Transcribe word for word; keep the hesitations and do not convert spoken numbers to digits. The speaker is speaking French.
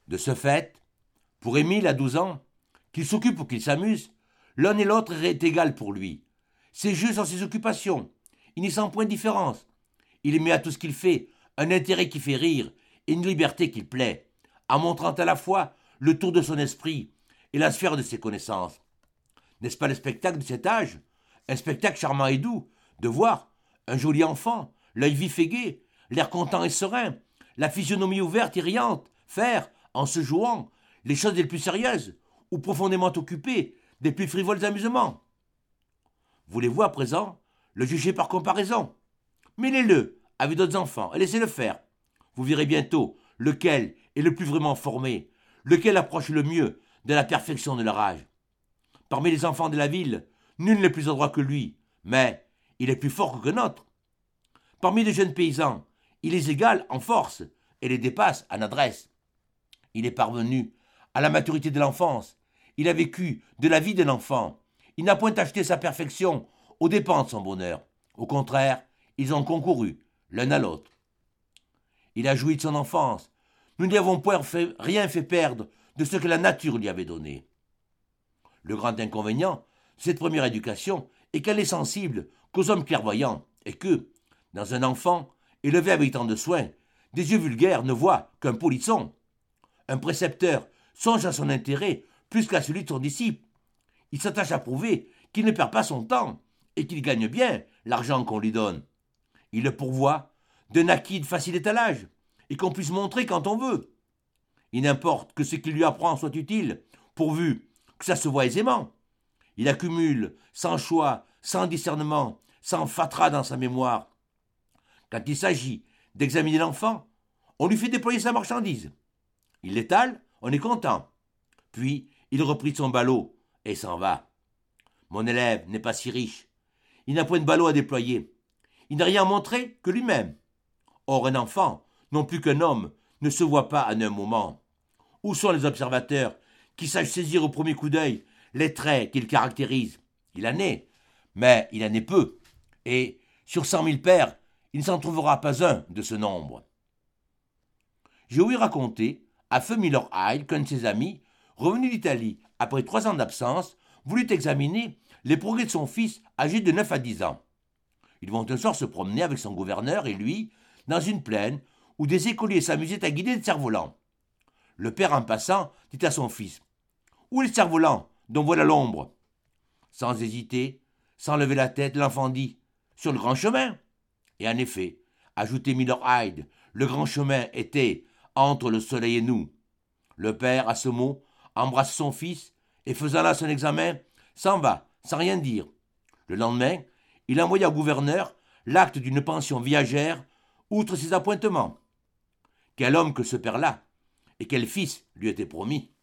De ce fait, pour Émile, à douze ans, qu'il s'occupe ou qu'il s'amuse, l'un et l'autre est égal pour lui. Ses jeux sont ses occupations. Il n'y sent point de différence. Il met à tout ce qu'il fait un intérêt qui fait rire et une liberté qui plaît, en montrant à la fois le tour de son esprit et la sphère de ses connaissances. N'est-ce pas le spectacle de cet âge? Un spectacle charmant et doux, de voir un joli enfant, l'œil vif et gai, l'air content et serein, la physionomie ouverte et riante, faire, en se jouant, les choses les plus sérieuses, ou profondément occupées, des plus frivoles amusements. Voulez-vous à présent le juger par comparaison? Mêlez-le avec d'autres enfants et laissez-le faire. Vous verrez bientôt lequel est le plus vraiment formé, lequel approche le mieux de la perfection de leur âge. Parmi les enfants de la ville, nul n'est plus adroit que lui, mais il est plus fort que nôtre. Parmi les jeunes paysans, il les égale en force et les dépasse en adresse. Il est parvenu à la maturité de l'enfance. Il a vécu de la vie d'un enfant. Il n'a point acheté sa perfection aux dépens de son bonheur. Au contraire, ils ont concouru l'un à l'autre. Il a joui de son enfance. Nous n'y avons point fait, rien fait perdre de ce que la nature lui avait donné. Le grand inconvénient de cette première éducation est qu'elle est sensible qu'aux hommes clairvoyants et que, dans un enfant élevé avec tant de soin, des yeux vulgaires ne voient qu'un polisson. Un précepteur songe à son intérêt plus qu'à celui de son disciple. Il s'attache à prouver qu'il ne perd pas son temps et qu'il gagne bien l'argent qu'on lui donne. Il le pourvoit d'un acquis de facile étalage et qu'on puisse montrer quand on veut. Il n'importe que ce qu'il lui apprend soit utile, pourvu que ça se voit aisément. Il accumule sans choix, sans discernement, sans fatras dans sa mémoire. Quand il s'agit d'examiner l'enfant, on lui fait déployer sa marchandise. Il l'étale, on est content. Puis il reprit son ballot et s'en va. Mon élève n'est pas si riche. Il n'a point de ballot à déployer. Il n'a rien montré que lui-même. Or, un enfant, non plus qu'un homme, ne se voit pas en un moment. Où sont les observateurs qui sachent saisir au premier coup d'œil les traits qu'il caractérise? Il en est, mais il en est peu. Et sur cent mille pères, il ne s'en trouvera pas un de ce nombre. J'ai ouï raconter à feu Miller Hyde qu'un de ses amis, revenu d'Italie après trois ans d'absence, voulut examiner les progrès de son fils âgé de neuf à dix ans. Ils vont un soir se promener avec son gouverneur et lui dans une plaine où des écoliers s'amusaient à guider des cerfs-volants. Le père, en passant, dit à son fils « Où est le cerf-volant dont voilà l'ombre ?» Sans hésiter, sans lever la tête, l'enfant dit « Sur le grand chemin !» Et en effet, ajoutait Miller Hyde, le grand chemin était entre le soleil et nous. Le père, à ce mot, embrasse son fils et, faisant là son examen, s'en va, sans rien dire. Le lendemain, il envoya au gouverneur l'acte d'une pension viagère, outre ses appointements. Quel homme que ce père-là, et quel fils lui était promis.